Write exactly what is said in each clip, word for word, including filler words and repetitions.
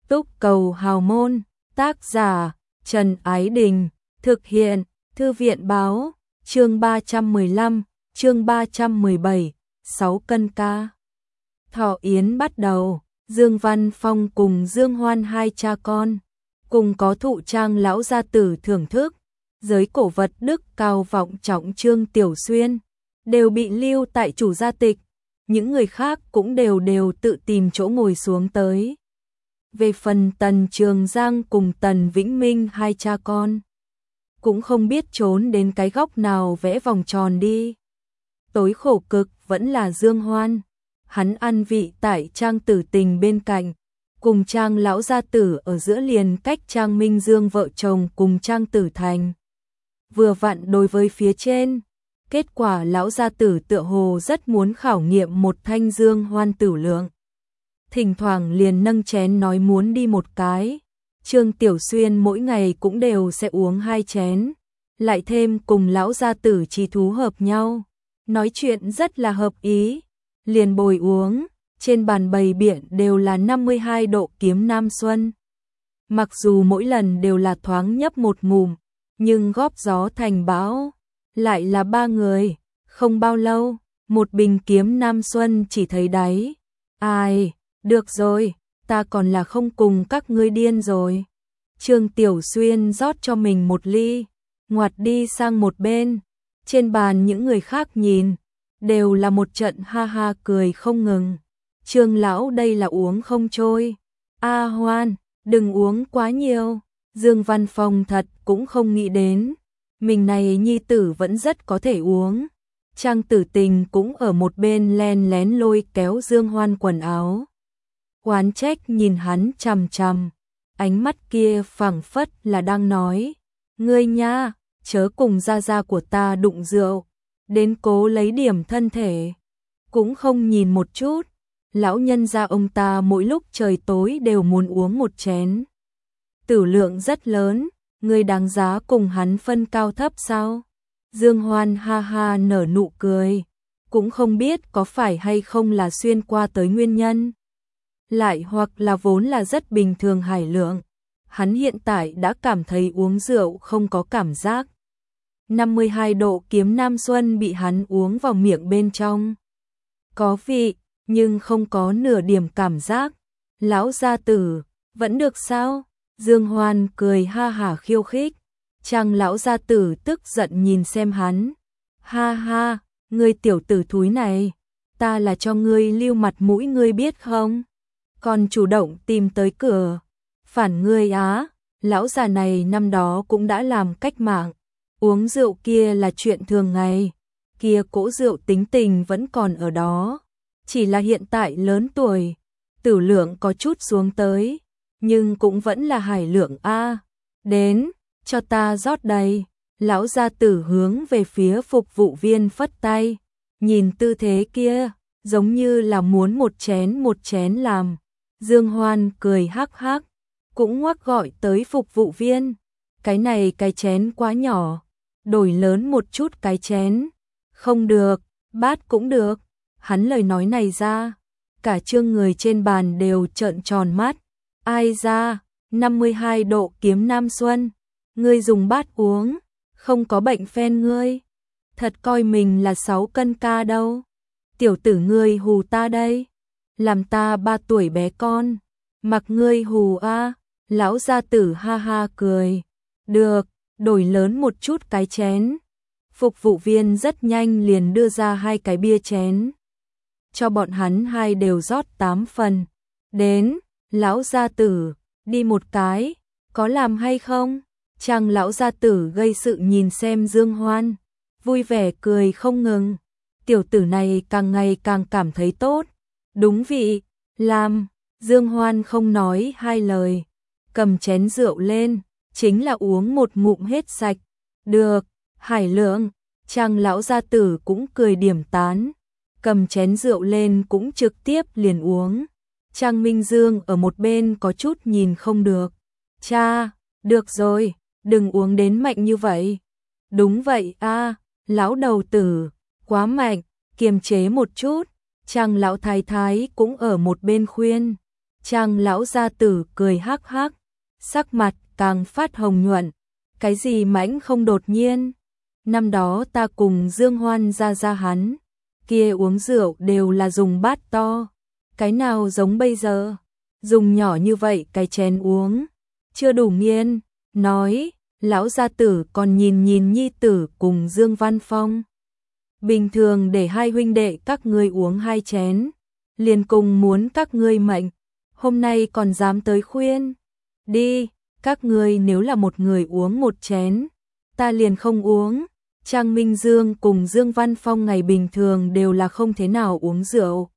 Túc Cầu Hào Môn, tác giả Trần Ái Đình, thực hiện Thư viện Báo, chương ba trăm mười lăm, chương ba trăm mười bảy, sáu cân ca. Thọ yến bắt đầu, Dương Văn Phong cùng Dương Hoan hai cha con, cùng có thụ trang lão gia tử thưởng thức, giới cổ vật đức cao vọng trọng Trương Tiểu Xuyên, đều bị lưu tại chủ gia tịch, những người khác cũng đều đều tự tìm chỗ ngồi xuống tới. Về phần Tần Trường Giang cùng Tần Vĩnh Minh hai cha con, cũng không biết trốn đến cái góc nào vẽ vòng tròn đi. Tối khổ cực vẫn là Dương Hoan, hắn ăn vị tại Trang Tử Tình bên cạnh, cùng Trang lão gia tử ở giữa liền cách Trang Minh Dương vợ chồng cùng Trang Tử Thành. Vừa vặn đối với phía trên, kết quả lão gia tử tựa hồ rất muốn khảo nghiệm một thanh Dương Hoan tử lượng. Thỉnh thoảng liền nâng chén nói muốn đi một cái. Trương Tiểu Xuyên mỗi ngày cũng đều sẽ uống hai chén, lại thêm cùng lão gia tử trí thú hợp nhau, nói chuyện rất là hợp ý, liền bồi uống, trên bàn bày biện đều là năm mươi hai độ kiếm Nam Xuân. Mặc dù mỗi lần đều là thoáng nhấp một ngụm, nhưng góp gió thành bão, lại là ba người, không bao lâu, một bình kiếm Nam Xuân chỉ thấy đáy. Ai, được rồi, ta còn là không cùng các ngươi điên rồi. Trương Tiểu Xuyên rót cho mình một ly, ngoặt đi sang một bên, trên bàn những người khác nhìn, đều là một trận ha ha cười không ngừng. Trương lão đây là uống không trôi. A Hoan, đừng uống quá nhiều. Dương Văn Phong thật cũng không nghĩ đến, mình này nhi tử vẫn rất có thể uống. Trang Tử Tình cũng ở một bên len lén lôi kéo Dương Hoan quần áo. Oán trách nhìn hắn chằm chằm, ánh mắt kia phảng phất là đang nói, ngươi nha, chớ cùng gia gia của ta đụng rượu, đến cố lấy điểm thân thể, cũng không nhìn một chút, lão nhân gia ông ta mỗi lúc trời tối đều muốn uống một chén. Tử lượng rất lớn, ngươi đáng giá cùng hắn phân cao thấp sao? Dương Hoan ha ha nở nụ cười, cũng không biết có phải hay không là xuyên qua tới nguyên nhân, lại hoặc là vốn là rất bình thường hải lượng, hắn hiện tại đã cảm thấy uống rượu không có cảm giác. năm mươi hai độ kiếm Nam Xuân bị hắn uống vào miệng bên trong. Có vị, nhưng không có nửa điểm cảm giác. Lão gia tử, vẫn được sao? Dương Hoan cười ha hả khiêu khích. Trang lão gia tử tức giận nhìn xem hắn. Ha ha, ngươi tiểu tử thúi này, ta là cho ngươi lưu mặt mũi ngươi biết không? Còn chủ động tìm tới cửa. Phản ngươi á, lão già này năm đó cũng đã làm cách mạng. Uống rượu kia là chuyện thường ngày. Kia cỗ rượu tính tình vẫn còn ở đó. Chỉ là hiện tại lớn tuổi, tử lượng có chút xuống tới, nhưng cũng vẫn là hải lượng a. Đến, cho ta rót đầy. Lão gia tử hướng về phía phục vụ viên phất tay, nhìn tư thế kia, giống như là muốn một chén một chén làm. Dương Hoan cười hắc hắc, cũng ngoắc gọi tới phục vụ viên, cái này cái chén quá nhỏ, đổi lớn một chút cái chén. Không được, bát cũng được. Hắn lời nói này ra, cả trương người trên bàn đều trợn tròn mắt. Ai ra, năm mươi hai độ kiếm Nam Xuân, ngươi dùng bát uống, không có bệnh phen ngươi. Thật coi mình là sáu cân ca đâu. Tiểu tử ngươi hù ta đây, làm ta ba tuổi bé con, mặc ngươi hù a. Lão gia tử ha ha cười. Được, đổi lớn một chút cái chén. Phục vụ viên rất nhanh liền đưa ra hai cái bia chén, cho bọn hắn hai đều rót tám phần. Đến, lão gia tử, đi một cái, có làm hay không? Trang lão gia tử gây sự nhìn xem Dương Hoan, vui vẻ cười không ngừng. Tiểu tử này càng ngày càng cảm thấy tốt. Đúng vị, làm. Dương Hoan không nói hai lời, cầm chén rượu lên, chính là uống một ngụm hết sạch. Được, hải lượng. Trang lão gia tử cũng cười điểm tán, cầm chén rượu lên cũng trực tiếp liền uống. Trang Minh Dương ở một bên có chút nhìn không được. Cha, được rồi, đừng uống đến mạnh như vậy. Đúng vậy a, lão đầu tử, quá mạnh, kiềm chế một chút. Trang lão thái thái cũng ở một bên khuyên. Trang lão gia tử cười hắc hắc, sắc mặt càng phát hồng nhuận. Cái gì mãnh không đột nhiên? Năm đó ta cùng Dương Hoan ra ra hắn, kia uống rượu đều là dùng bát to. Cái nào giống bây giờ? Dùng nhỏ như vậy cái chén uống, chưa đủ nghiên. Nói, lão gia tử còn nhìn nhìn nhi tử cùng Dương Văn Phong. Bình thường để hai huynh đệ các ngươi uống hai chén, liền cùng muốn các ngươi mệnh, hôm nay còn dám tới khuyên. Đi, các ngươi nếu là một người uống một chén, ta liền không uống. Trang Minh Dương cùng Dương Văn Phong ngày bình thường đều là không thế nào uống rượu.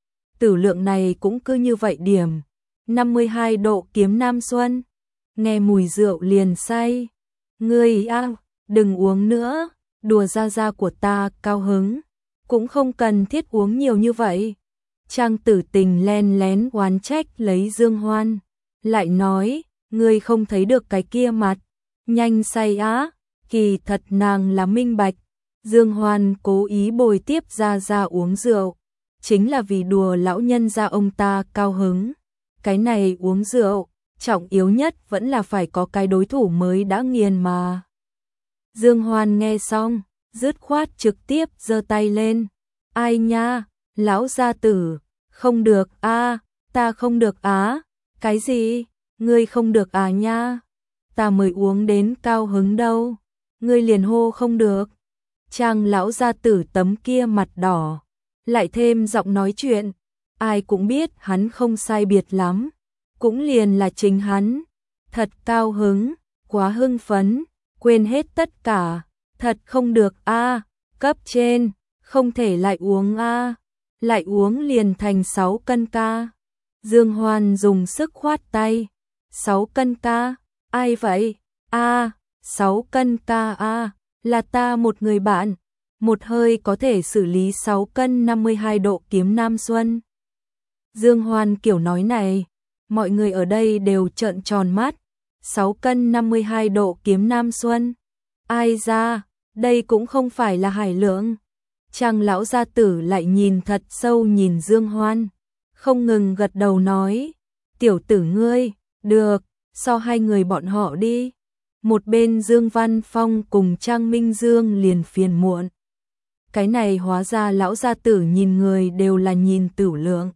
Tử lượng này cũng cứ như vậy điểm, năm mươi hai độ kiếm nam xuân, nghe mùi rượu liền say. Ngươi a, đừng uống nữa, đùa ra ra của ta cao hứng, cũng không cần thiết uống nhiều như vậy. Trang Tử Tình len lén oán trách lấy Dương Hoan, lại nói, ngươi không thấy được cái kia mặt, nhanh say á. Kỳ thật nàng là minh bạch, Dương Hoan cố ý bồi tiếp ra ra uống rượu, chính là vì đùa lão nhân gia ông ta cao hứng. Cái này uống rượu, trọng yếu nhất vẫn là phải có cái đối thủ mới đã nghiền mà. Dương Hoan nghe xong, dứt khoát trực tiếp giơ tay lên. Ai nha, lão gia tử, không được a, ta không được á. Cái gì? Ngươi không được à nha? Ta mới uống đến cao hứng đâu. Ngươi liền hô không được. Trang lão gia tử tấm kia mặt đỏ, lại thêm giọng nói chuyện, ai cũng biết hắn không sai biệt lắm, cũng liền là chính hắn. Thật cao hứng, quá hưng phấn, quên hết tất cả, thật không được a, cấp trên, không thể lại uống a, lại uống liền thành sáu cân ca. Dương Hoan dùng sức khoát tay, sáu cân ca, ai vậy? A, sáu cân ca a, là ta một người bạn, một hơi có thể xử lý sáu cân năm mươi hai độ kiếm nam xuân. Dương Hoan kiểu nói này, mọi người ở đây đều trợn tròn mắt, sáu cân năm mươi hai độ kiếm nam xuân. Ai ra, đây cũng không phải là hải lượng. Trang lão gia tử lại nhìn thật sâu nhìn Dương Hoan, không ngừng gật đầu nói, tiểu tử ngươi, được, so hai người bọn họ đi. Một bên Dương Văn Phong cùng Trang Minh Dương liền phiền muộn. Cái này hóa ra lão gia tử nhìn người đều là nhìn tửu lượng.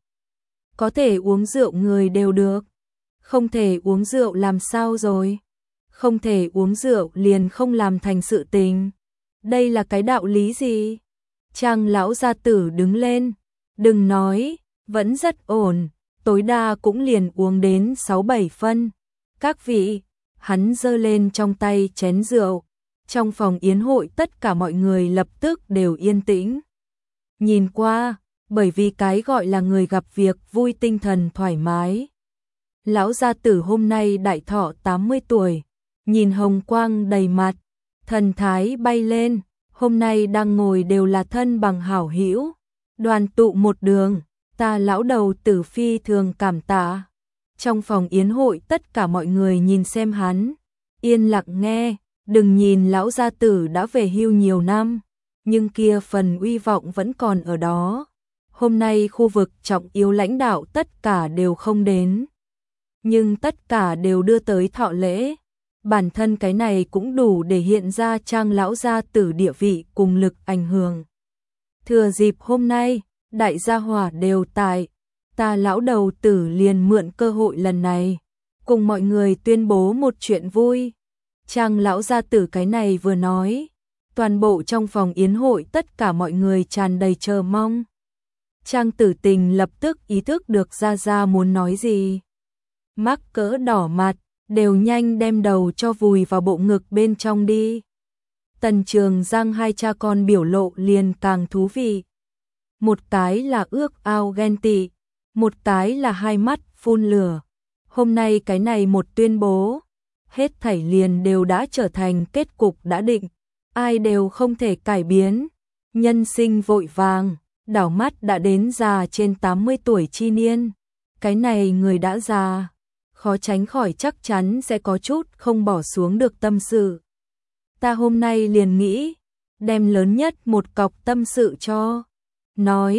Có thể uống rượu người đều được, không thể uống rượu làm sao rồi? Không thể uống rượu liền không làm thành sự tình. Đây là cái đạo lý gì? Trang lão gia tử đứng lên, đừng nói, vẫn rất ổn, tối đa cũng liền uống đến sáu bảy phân. Các vị, hắn giơ lên trong tay chén rượu, trong phòng yến hội tất cả mọi người lập tức đều yên tĩnh. Nhìn qua, bởi vì cái gọi là người gặp việc vui tinh thần thoải mái. Lão gia tử hôm nay đại thọ tám mươi tuổi, nhìn hồng quang đầy mặt, thần thái bay lên, hôm nay đang ngồi đều là thân bằng hảo hữu, đoàn tụ một đường, ta lão đầu tử phi thường cảm tạ. Trong phòng yến hội tất cả mọi người nhìn xem hắn, yên lặng nghe, đừng nhìn lão gia tử đã về hưu nhiều năm, nhưng kia phần uy vọng vẫn còn ở đó. Hôm nay khu vực trọng yếu lãnh đạo tất cả đều không đến, nhưng tất cả đều đưa tới thọ lễ. Bản thân cái này cũng đủ để hiện ra Trang lão gia tử địa vị cùng lực ảnh hưởng. Thừa dịp hôm nay, đại gia hỏa đều tại, ta lão đầu tử liền mượn cơ hội lần này, cùng mọi người tuyên bố một chuyện vui. Trang lão gia tử cái này vừa nói, toàn bộ trong phòng yến hội tất cả mọi người tràn đầy chờ mong. Trang Tử Tình lập tức ý thức được gia gia muốn nói gì. Mắc cỡ đỏ mặt, đều nhanh đem đầu cho vùi vào bộ ngực bên trong đi. Tần Trường Giang hai cha con biểu lộ liền càng thú vị. Một cái là ước ao ghen tị, một cái là hai mắt phun lửa. Hôm nay cái này một tuyên bố, hết thảy liền đều đã trở thành kết cục đã định, ai đều không thể cải biến. Nhân sinh vội vàng, đảo mắt đã đến già trên tám mươi tuổi chi niên. Cái này người đã già, khó tránh khỏi chắc chắn sẽ có chút không bỏ xuống được tâm sự. Ta hôm nay liền nghĩ, đem lớn nhất một cọc tâm sự cho. Nói,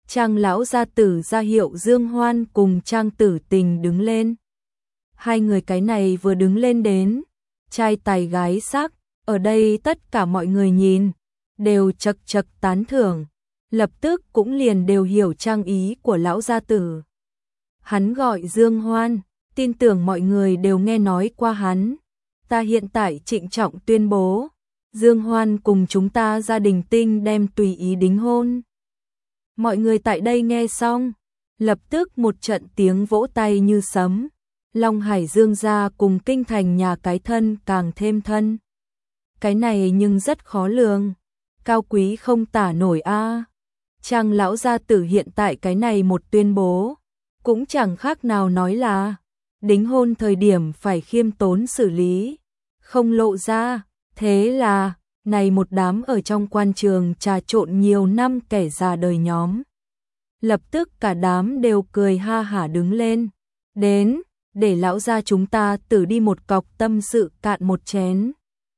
Trang lão gia tử ra hiệu Dương Hoan cùng Trang Tử Tình đứng lên. Hai người cái này vừa đứng lên đến, trai tài gái sắc, ở đây tất cả mọi người nhìn, đều chậc chậc tán thưởng, lập tức cũng liền đều hiểu trang ý của lão gia tử. Hắn gọi Dương Hoan, tin tưởng mọi người đều nghe nói qua hắn. Ta hiện tại trịnh trọng tuyên bố, Dương Hoan cùng chúng ta gia đình Tinh đem tùy ý đính hôn. Mọi người tại đây nghe xong, lập tức một trận tiếng vỗ tay như sấm. Long Hải Dương gia cùng kinh thành nhà cái thân càng thêm thân. Cái này nhưng rất khó lường, cao quý không tả nổi a. À. Trang lão gia tử hiện tại cái này một tuyên bố, cũng chẳng khác nào nói là đính hôn thời điểm phải khiêm tốn xử lý, không lộ ra. Thế là, này một đám ở trong quan trường trà trộn nhiều năm kẻ già đời nhóm. Lập tức cả đám đều cười ha hả đứng lên. Đến, để lão gia chúng ta tử đi một cọc tâm sự cạn một chén.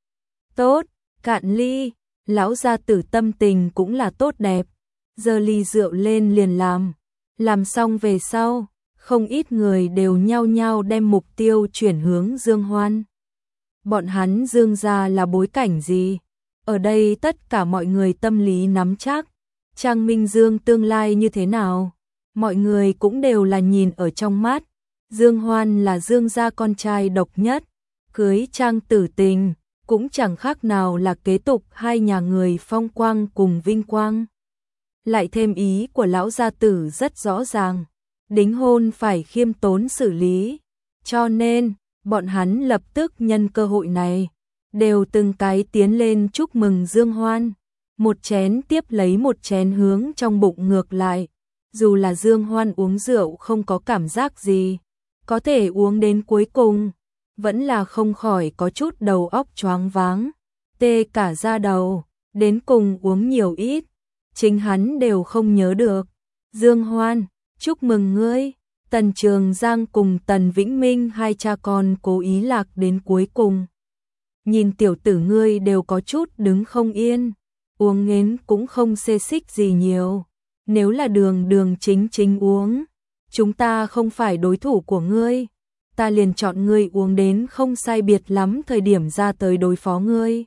Tốt, cạn ly, lão gia tử tâm tình cũng là tốt đẹp. Giơ ly rượu lên liền làm. Làm xong về sau, không ít người đều nhao nhao đem mục tiêu chuyển hướng Dương Hoan. Bọn hắn Dương gia là bối cảnh gì? Ở đây tất cả mọi người tâm lý nắm chắc. Trang Minh Dương tương lai như thế nào? Mọi người cũng đều là nhìn ở trong mắt. Dương Hoan là Dương gia con trai độc nhất. Cưới Trang Tử Tình, cũng chẳng khác nào là kế tục hai nhà người phong quang cùng vinh quang. Lại thêm ý của lão gia tử rất rõ ràng. Đính hôn phải khiêm tốn xử lý. Cho nên, bọn hắn lập tức nhân cơ hội này, đều từng cái tiến lên chúc mừng Dương Hoan. Một chén tiếp lấy một chén hướng trong bụng ngược lại. Dù là Dương Hoan uống rượu không có cảm giác gì, có thể uống đến cuối cùng, vẫn là không khỏi có chút đầu óc choáng váng, tê cả da đầu, đến cùng uống nhiều ít, chính hắn đều không nhớ được. Dương Hoan, chúc mừng ngươi. Tần Trường Giang cùng Tần Vĩnh Minh hai cha con cố ý lạc đến cuối cùng. Nhìn tiểu tử ngươi đều có chút đứng không yên, uống ngến cũng không xê xích gì nhiều. Nếu là đường đường chính chính uống, chúng ta không phải đối thủ của ngươi, ta liền chọn ngươi uống đến không sai biệt lắm thời điểm ra tới đối phó ngươi.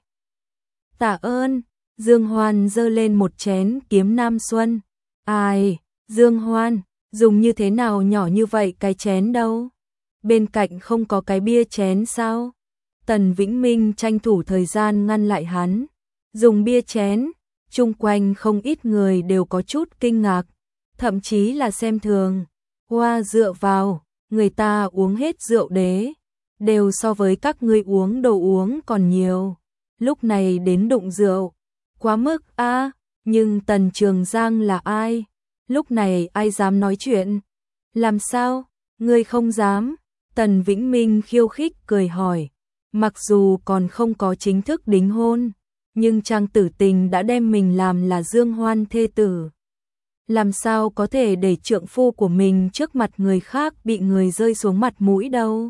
Tạ ơn. Dương Hoan giơ lên một chén kiếm Nam Xuân. Ai, Dương Hoan, dùng như thế nào nhỏ như vậy cái chén đâu? Bên cạnh không có cái bia chén sao? Tần Vĩnh Minh tranh thủ thời gian ngăn lại hắn. Dùng bia chén, chung quanh không ít người đều có chút kinh ngạc, thậm chí là xem thường. Hoa dựa vào, người ta uống hết rượu đế, đều so với các ngươi uống đồ uống còn nhiều. Lúc này đến đụng rượu, quá mức a. À, nhưng Tần Trường Giang là ai? Lúc này ai dám nói chuyện? Làm sao? Ngươi không dám? Tần Vĩnh Minh khiêu khích cười hỏi. Mặc dù còn không có chính thức đính hôn, nhưng Trang Tử Tình đã đem mình làm là Dương Hoan thê tử. Làm sao có thể để trượng phu của mình trước mặt người khác bị người rơi xuống mặt mũi đâu?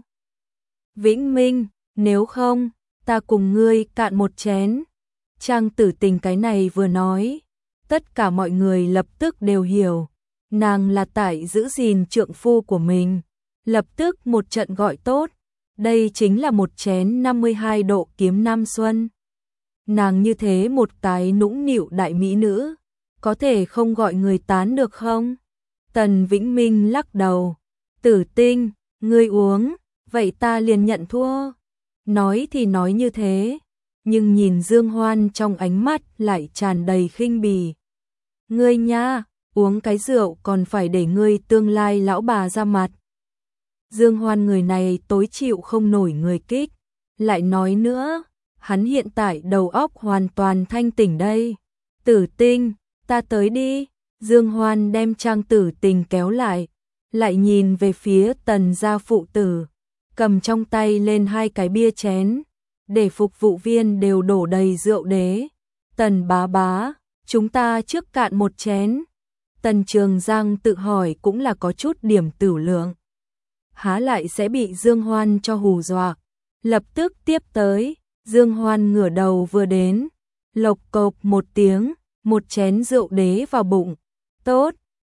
Vĩnh Minh, nếu không, ta cùng ngươi cạn một chén. Trang Tử Tình cái này vừa nói, tất cả mọi người lập tức đều hiểu, nàng là tại giữ gìn trượng phu của mình, lập tức một trận gọi tốt, đây chính là một chén năm mươi hai độ kiếm Nam Xuân. Nàng như thế một cái nũng nịu đại mỹ nữ, có thể không gọi người tán được không? Tần Vĩnh Minh lắc đầu, Tử Tinh, ngươi uống, vậy ta liền nhận thua. Nói thì nói như thế, nhưng nhìn Dương Hoan trong ánh mắt lại tràn đầy khinh bỉ. Ngươi nha, uống cái rượu còn phải để ngươi tương lai lão bà ra mặt. Dương Hoan người này tối chịu không nổi người kích, lại nói nữa, hắn hiện tại đầu óc hoàn toàn thanh tỉnh đây. Tử Tinh, ta tới đi. Dương Hoan đem Trang Tử Tình kéo lại, lại nhìn về phía Tần gia phụ tử, cầm trong tay lên hai cái bia chén, để phục vụ viên đều đổ đầy rượu đế. Tần bá bá, chúng ta trước cạn một chén. Tần Trường Giang tự hỏi cũng là có chút điểm tử lượng. Há lại sẽ bị Dương Hoan cho hù dọa. Lập tức tiếp tới, Dương Hoan ngửa đầu vừa đến, lộc cộc một tiếng, một chén rượu đế vào bụng. Tốt,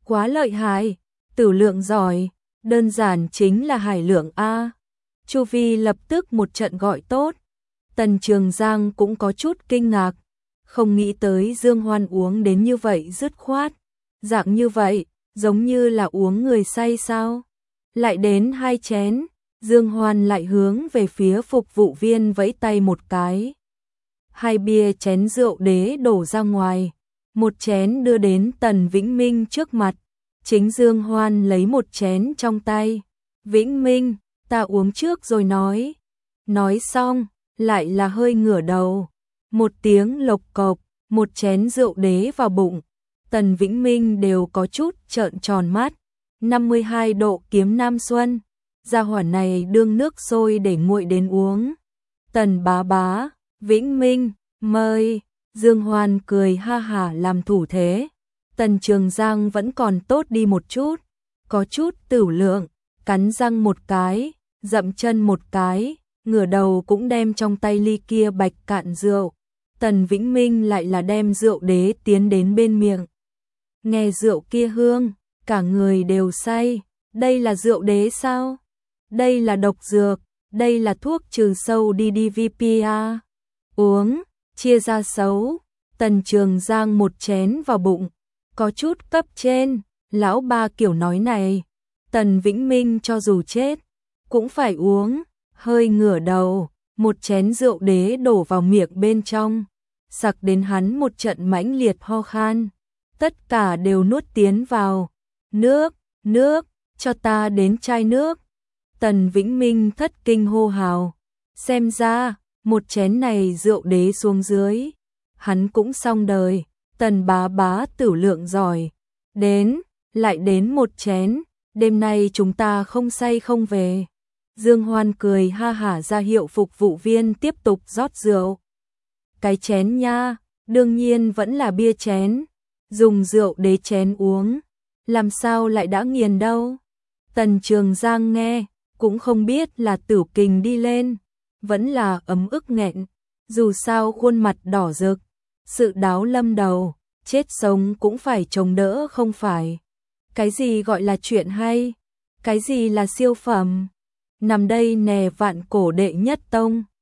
Quá lợi hại, Tử Lượng giỏi, đơn giản chính là hải lượng a. Chu Vi lập tức một trận gọi tốt. Tần Trường Giang cũng có chút kinh ngạc, không nghĩ tới Dương Hoan uống đến như vậy dứt khoát, dạng như vậy, giống như là uống người say sao? Lại đến hai chén, Dương Hoan lại hướng về phía phục vụ viên vẫy tay một cái. Hai bia chén rượu đế đổ ra ngoài, một chén đưa đến Tần Vĩnh Minh trước mặt, chính Dương Hoan lấy một chén trong tay. Vĩnh Minh, ta uống trước rồi nói. Nói xong, lại là hơi ngửa đầu. Một tiếng lộc cộc, một chén rượu đế vào bụng. Tần Vĩnh Minh đều có chút trợn tròn mắt. năm mươi hai độ kiếm nam xuân. Gia hỏa này đương nước sôi để nguội đến uống. Tần bá bá, Vĩnh Minh, mời. Dương Hoan cười ha hả làm thủ thế. Tần Trường Giang vẫn còn tốt đi một chút. Có chút Tử Lượng, cắn răng một cái, dậm chân một cái, ngửa đầu cũng đem trong tay ly kia bạch cạn rượu. Tần Vĩnh Minh lại là đem rượu đế tiến đến bên miệng. Nghe rượu kia hương, cả người đều say. Đây là rượu đế sao? Đây là độc dược, đây là thuốc trừ sâu đê đê vê pê a. Uống, chia ra xấu. Tần Trường Giang một chén vào bụng, có chút cấp trên, lão ba kiểu nói này. Tần Vĩnh Minh cho dù chết, cũng phải uống, hơi ngửa đầu, một chén rượu đế đổ vào miệng bên trong, sặc đến hắn một trận mãnh liệt ho khan, tất cả đều nuốt tiến vào. Nước, nước, cho ta đến chai nước. Tần Vĩnh Minh thất kinh hô hào, xem ra, một chén này rượu đế xuống dưới, hắn cũng xong đời. Tần bá bá Tử Lượng giỏi, đến, lại đến một chén, đêm nay chúng ta không say không về. Dương Hoan cười ha hả ra hiệu phục vụ viên tiếp tục rót rượu. Cái chén nha, đương nhiên vẫn là bia chén, dùng rượu đế chén uống, làm sao lại đã nghiền đâu. Tần Trường Giang nghe, cũng không biết là tử kình đi lên, vẫn là ấm ức nghẹn, dù sao khuôn mặt đỏ rực, sự đáo lâm đầu, chết sống cũng phải chống đỡ không phải. Cái gì gọi là chuyện hay, cái gì là siêu phẩm, nằm đây nè vạn cổ đệ nhất tông.